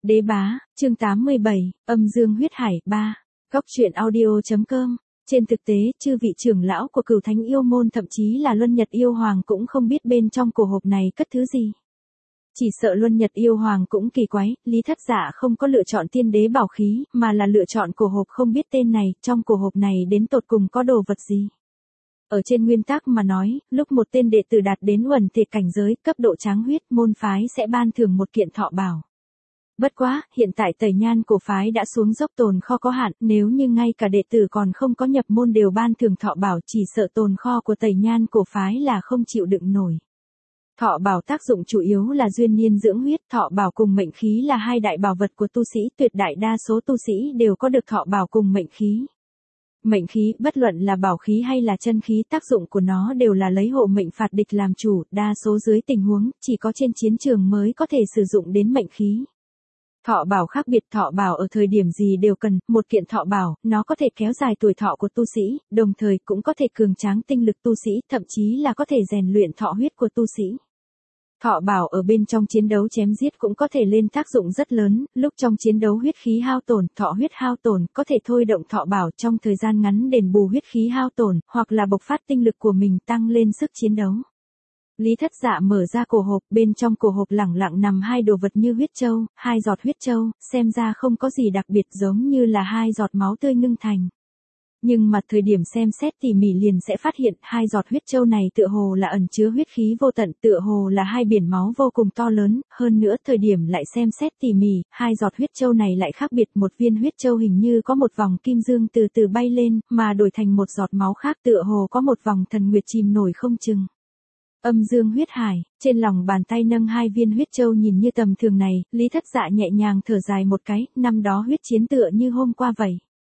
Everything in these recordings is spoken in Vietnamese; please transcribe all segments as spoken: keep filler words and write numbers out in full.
Đế bá, chương tám mươi bảy, âm dương huyết hải, ba. Góc truyện audio.com. Trên thực tế, chư vị trưởng lão của Cửu Thánh Yêu Môn thậm chí là Luân Nhật Yêu Hoàng cũng không biết bên trong cổ hộp này cất thứ gì. Chỉ sợ Luân Nhật Yêu Hoàng cũng kỳ quái, Lý Thất Dạ không có lựa chọn tiên đế bảo khí, mà là lựa chọn cổ hộp không biết tên này, trong cổ hộp này đến tột cùng có đồ vật gì. Ở trên nguyên tắc mà nói, lúc một tên đệ tử đạt đến uẩn thể cảnh giới, cấp độ tráng huyết, môn phái sẽ ban thưởng một kiện thọ bảo. Bất quá, hiện tại Tẩy Nhan cổ phái đã xuống dốc tồn kho có hạn, nếu như ngay cả đệ tử còn không có nhập môn đều ban thưởng thọ bảo, chỉ sợ tồn kho của Tẩy Nhan cổ phái là không chịu đựng nổi. Thọ bảo tác dụng chủ yếu là duyên niên dưỡng huyết, thọ bảo cùng mệnh khí là hai đại bảo vật của tu sĩ, tuyệt đại đa số tu sĩ đều có được thọ bảo cùng mệnh khí. Mệnh khí, bất luận là bảo khí hay là chân khí, tác dụng của nó đều là lấy hộ mệnh phạt địch làm chủ, đa số dưới tình huống, chỉ có trên chiến trường mới có thể sử dụng đến mệnh khí. Thọ bảo khác biệt, thọ bảo ở thời điểm gì đều cần, một kiện thọ bảo, nó có thể kéo dài tuổi thọ của tu sĩ, đồng thời cũng có thể cường tráng tinh lực tu sĩ, thậm chí là có thể rèn luyện thọ huyết của tu sĩ. Thọ bảo ở bên trong chiến đấu chém giết cũng có thể lên tác dụng rất lớn, lúc trong chiến đấu huyết khí hao tổn, thọ huyết hao tổn, có thể thôi động thọ bảo trong thời gian ngắn đền bù huyết khí hao tổn, hoặc là bộc phát tinh lực của mình tăng lên sức chiến đấu. Lý Thất Dạ mở ra cổ hộp, bên trong cổ hộp lẳng lặng nằm hai đồ vật như huyết châu, hai giọt huyết châu, xem ra không có gì đặc biệt giống như là hai giọt máu tươi ngưng thành. Nhưng mà thời điểm xem xét tỉ mỉ liền sẽ phát hiện hai giọt huyết châu này tựa hồ là ẩn chứa huyết khí vô tận, tựa hồ là hai biển máu vô cùng to lớn, hơn nữa thời điểm lại xem xét tỉ mỉ, hai giọt huyết châu này lại khác biệt, một viên huyết châu hình như có một vòng kim dương từ từ bay lên, mà đổi thành một giọt máu khác tựa hồ có một vòng thần nguyệt chìm nổi không chừng. Âm dương huyết hải, trên lòng bàn tay nâng hai viên huyết châu nhìn như tầm thường này, Lý Thất Dạ nhẹ nhàng thở dài một cái, năm đó huyết chiến tựa như hôm qua vậy.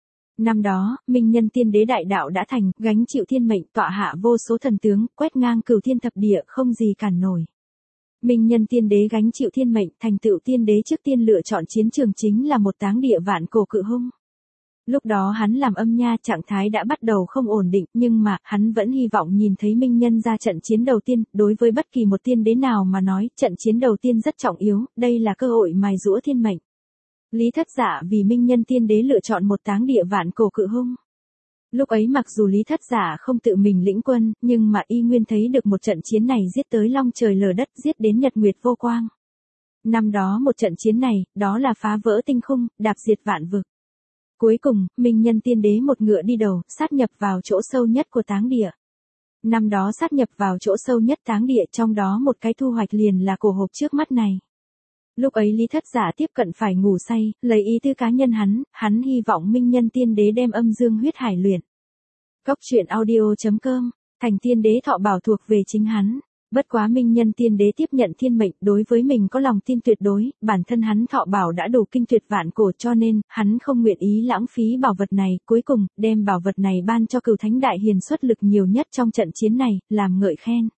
Năm đó, Minh Nhân Tiên Đế đại đạo đã thành, gánh chịu thiên mệnh, tọa hạ vô số thần tướng, quét ngang cửu thiên thập địa, không gì cản nổi. Minh Nhân Tiên Đế gánh chịu thiên mệnh, thành tựu tiên đế trước tiên lựa chọn chiến trường chính là một táng địa vạn cổ cự hung. Lúc đó hắn làm âm nha, trạng thái đã bắt đầu không ổn định, nhưng mà, hắn vẫn hy vọng nhìn thấy Minh Nhân ra trận chiến đầu tiên, đối với bất kỳ một tiên đế nào mà nói, trận chiến đầu tiên rất trọng yếu, đây là cơ hội mài giũa thiên mệnh. Lý Thất Dạ vì Minh Nhân Tiên Đế lựa chọn một táng địa vạn cổ cự hung. Lúc ấy mặc dù Lý Thất Dạ không tự mình lĩnh quân, nhưng mà y nguyên thấy được một trận chiến này giết tới long trời lở đất, giết đến nhật nguyệt vô quang. Năm đó một trận chiến này, đó là phá vỡ tinh khung, đạp diệt vạn vực. Cuối cùng, Minh Nhân Tiên Đế một ngựa đi đầu, sát nhập vào chỗ sâu nhất của táng địa. Năm đó sát nhập vào chỗ sâu nhất táng địa, trong đó một cái thu hoạch liền là cổ hộp trước mắt này. Lúc ấy Lý Thất Dạ tiếp cận phải ngủ say, lấy ý tư cá nhân hắn, hắn hy vọng Minh Nhân Tiên Đế đem âm dương huyết hải luyện. Góc truyện audio.com, thành tiên đế thọ bảo thuộc về chính hắn. Bất quá Minh Nhân Tiên Đế tiếp nhận thiên mệnh, đối với mình có lòng tin tuyệt đối, bản thân hắn thọ bảo đã đủ kinh tuyệt vạn cổ cho nên, hắn không nguyện ý lãng phí bảo vật này, cuối cùng, đem bảo vật này ban cho Cửu Thánh Đại Hiền xuất lực nhiều nhất trong trận chiến này, làm ngợi khen.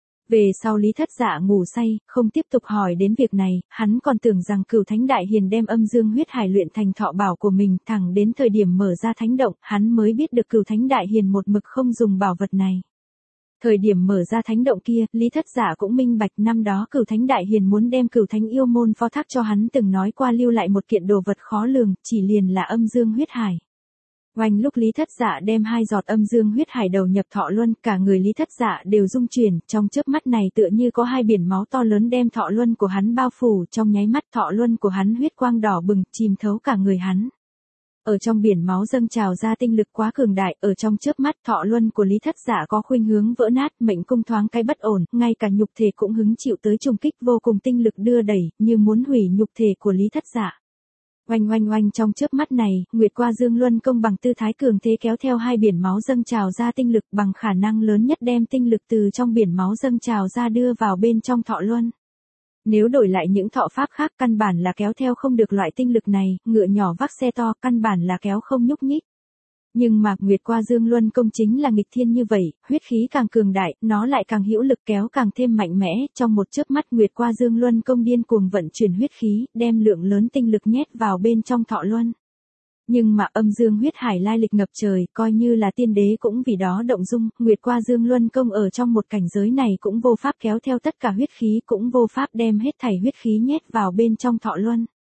Về sau Lý Thất Dạ ngủ say, không tiếp tục hỏi đến việc này, hắn còn tưởng rằng Cửu Thánh Đại Hiền đem âm dương huyết hải luyện thành thọ bảo của mình, thẳng đến thời điểm mở ra thánh động, hắn mới biết được Cửu Thánh Đại Hiền một mực không dùng bảo vật này. Thời điểm mở ra thánh động kia, Lý Thất Dạ cũng minh bạch năm đó Cửu Thánh Đại Hiền muốn đem Cửu Thánh Yêu Môn phó thác cho hắn từng nói qua lưu lại một kiện đồ vật khó lường, chỉ liền là âm dương huyết hải. Oanh lúc Lý Thất Dạ đem hai giọt âm dương huyết hải đầu nhập thọ luân, cả người Lý Thất Dạ đều rung chuyển, trong chớp mắt này tựa như có hai biển máu to lớn đem thọ luân của hắn bao phủ, trong nháy mắt thọ luân của hắn huyết quang đỏ bừng, chìm thấu cả người hắn. Ở trong biển máu dâng trào ra tinh lực quá cường đại, ở trong chớp mắt thọ luân của Lý Thất Dạ có khuynh hướng vỡ nát, mệnh cung thoáng cái bất ổn, ngay cả nhục thể cũng hứng chịu tới trùng kích vô cùng tinh lực đưa đẩy, như muốn hủy nhục thể của Lý Thất Dạ. Oanh oanh oanh trong chớp mắt này, Nguyệt Qua Dương Luân công bằng tư thái cường thế kéo theo hai biển máu dâng trào ra tinh lực bằng khả năng lớn nhất đem tinh lực từ trong biển máu dâng trào ra đưa vào bên trong thọ luân. Nếu đổi lại những thọ pháp khác căn bản là kéo theo không được loại tinh lực này, ngựa nhỏ vác xe to căn bản là kéo không nhúc nhích. Nhưng mà Nguyệt Qua Dương Luân công chính là nghịch thiên như vậy, huyết khí càng cường đại, nó lại càng hữu lực kéo càng thêm mạnh mẽ, trong một chớp mắt Nguyệt Qua Dương Luân công điên cuồng vận chuyển huyết khí, đem lượng lớn tinh lực nhét vào bên trong thọ luân. Nhưng mà âm dương huyết hải lai lịch ngập trời, coi như là tiên đế cũng vì đó động dung, Nguyệt Qua Dương Luân công ở trong một cảnh giới này cũng vô pháp kéo theo tất cả huyết khí, cũng vô pháp đem hết thảy huyết khí nhét vào bên trong thọ luân.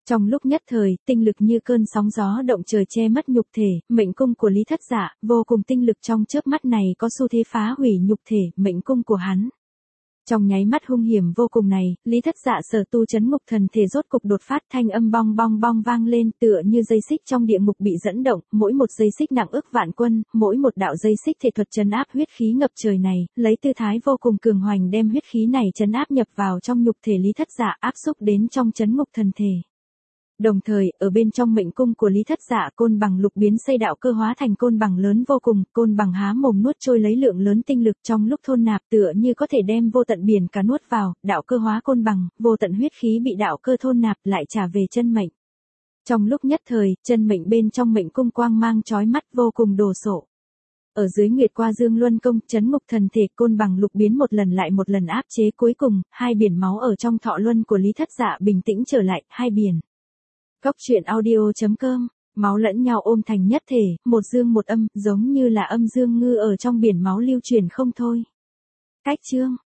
Trong lúc nhất thời, tinh lực như cơn sóng gió động trời che mất nhục thể, mệnh cung của Lý Thất Dạ, vô cùng tinh lực trong chớp mắt này có xu thế phá hủy nhục thể, mệnh cung của hắn. Trong nháy mắt hung hiểm vô cùng này, Lý Thất Dạ sở tu chấn ngục thần thể rốt cục đột phát, thanh âm bong bong bong vang lên, tựa như dây xích trong địa ngục bị dẫn động, mỗi một dây xích nặng ức vạn quân, mỗi một đạo dây xích thể thuật trấn áp huyết khí ngập trời này, lấy tư thái vô cùng cường hoành đem huyết khí này trấn áp nhập vào trong nhục thể Lý Thất Dạ, áp xúc đến trong chấn ngục thần thể. Đồng thời, ở bên trong mệnh cung của Lý Thất Dạ, côn bằng lục biến xây đạo cơ hóa thành côn bằng lớn vô cùng, côn bằng há mồm nuốt trôi lấy lượng lớn tinh lực trong lúc thôn nạp, tựa như có thể đem vô tận biển cả nuốt vào, đạo cơ hóa côn bằng, vô tận huyết khí bị đạo cơ thôn nạp lại trả về chân mệnh. Trong lúc nhất thời, chân mệnh bên trong mệnh cung quang mang chói mắt vô cùng đồ sộ. Ở dưới Nguyệt Qua Dương Luân công, chấn ngục thần thể côn bằng lục biến một lần lại một lần áp chế, cuối cùng, hai biển máu ở trong thọ luân của Lý Thất Dạ bình tĩnh trở lại, hai biển. Góc truyện audio chấm com, máu lẫn nhau ôm thành nhất thể, một dương một âm, giống như là âm dương ngư ở trong biển máu lưu truyền không thôi. Cách chương